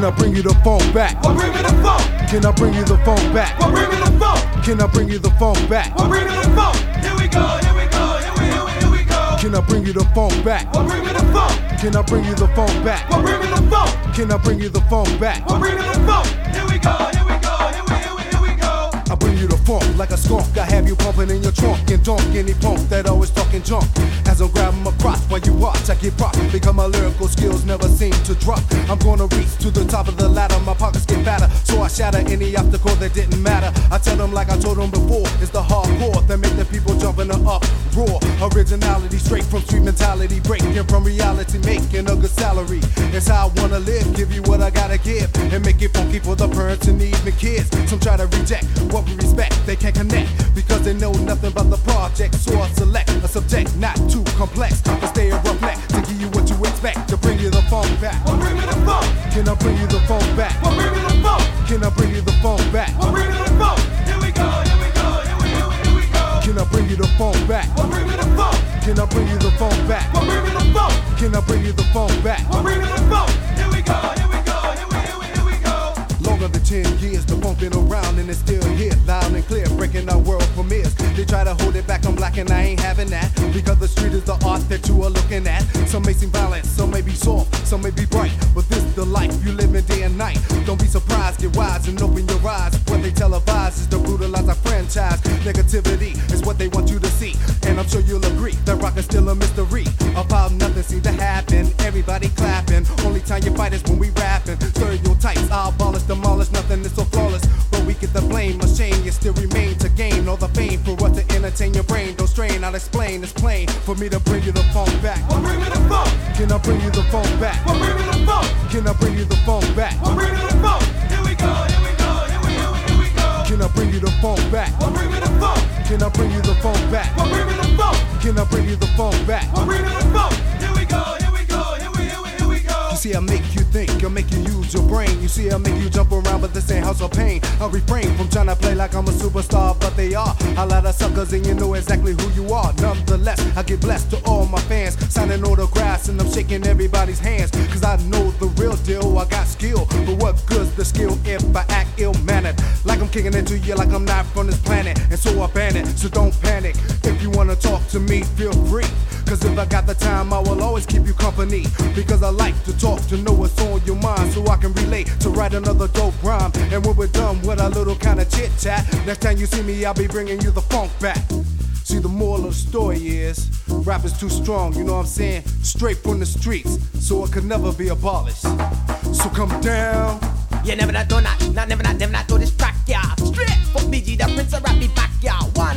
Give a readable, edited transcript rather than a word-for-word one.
I bring you the funk back? Well, bring me the funk. Can I bring you the funk back? Well, bring me the funk. Can I bring you the funk back? Well, bring me the funk. Here we go, here we go, here we go. Can I bring you the funk back? Well, bring me the funk. Can I bring you the funk back? Well, bring me the funk. Can I bring you the funk back? Well, bring me the funk. Here we go, here we go, here we go. I bring you the funk like a skunk. I have you pumping in your trunk and dunk any punk that always talking junk. As I'm grabbing my crotch while you watch, I get propped because my lyrical skills never seem to drop. I'm gonna reach to the top of the ladder, my pockets get fatter, so I shatter any obstacle that didn't matter. I tell them like I told them before, it's the hardcore that make the people jump in the uproar. Originality straight from street mentality, breaking from reality, making a good salary. It's how I wanna live, give you what I gotta give, and make it funky for the parents and even kids. Some try to reject what we respect, they can't connect because they know nothing about the project. So I select a subject not too complex, but stay a rough neck to give you what you expect, to bring you the funk back. Well, bring me the funk. Can I bring you the funk back? Well, bring me the funk. Can I bring you the funk back? Well, bring me the funk. Here we go, here we go, here we go. Can I bring you the funk back? Well, bring me the funk. Can I bring you the funk back? Well, bring me the funk. Can I bring you the funk back? Well, bring me the funk. Here we go, here we go, here we go. Longer than 10 years, the funk been around and it's still here, loud and clear, breaking our world premieres. They try to hold it back, I'm black and I ain't having that, because the street is the art that you are looking at. Some may seem violent, some may be soft, some may be bright, but this is the life you live in day and night. Don't be surprised, get wise and open your eyes. What they televise is to brutalize our franchise. Negativity is what they want you to see, and I'm sure you'll agree that rock is still a mystery. About nothing seems to happen, everybody clapping. Only time you fight is when we rapping. Stereotypes, I'll abolish, demolish, nothing is so flawless. But we get the blame, a shame, you still remain to gain all the fame for what to entertain your brain. Don't strain, I'll explain, it's plain for me to bring you the funk back. Well, bring me the funk. Can I bring you the funk back? Well, bring me the funk. Can I bring you the funk back? Well, bring me the funk. Here we go, here we go, here we go. Can I bring you the funk back? Well, bring me the funk. Can I bring you the funk back? Well, bring me the funk. Can I bring you the funk back? Well, bring me the funk. Here we go, here we go, here we go. You see, I make you think, I make you use your brain. You see, I make you jump around, but this ain't house of pain. I refrain from trying to play like I'm a superstar, but they are a lot of suckers, and you know exactly who you are. Nonetheless, I get blessed to all my fans, signing autographs, and I'm shaking everybody's hands. Cause I know the real deal, I got skill. But what good's the skill if I act ill-mannered? Like I'm kicking into you like I'm not from this planet, and so I ban it, so don't panic. If you wanna talk to me, feel free. Cause if I got the time, I will always keep you company. Because I like to talk, to know what's on your mind, so I can relate, to write another dope rhyme. And when we're done with our little kind of chit chat, next time you see me, I'll be bringing you the funk back. See, the moral of the story is, rap is too strong, you know what I'm saying? Straight from the streets, so it could never be abolished. So come down. You never not do that, never not do this track, yeah. Straight from BG, the prince of rap, me back, yeah. Why?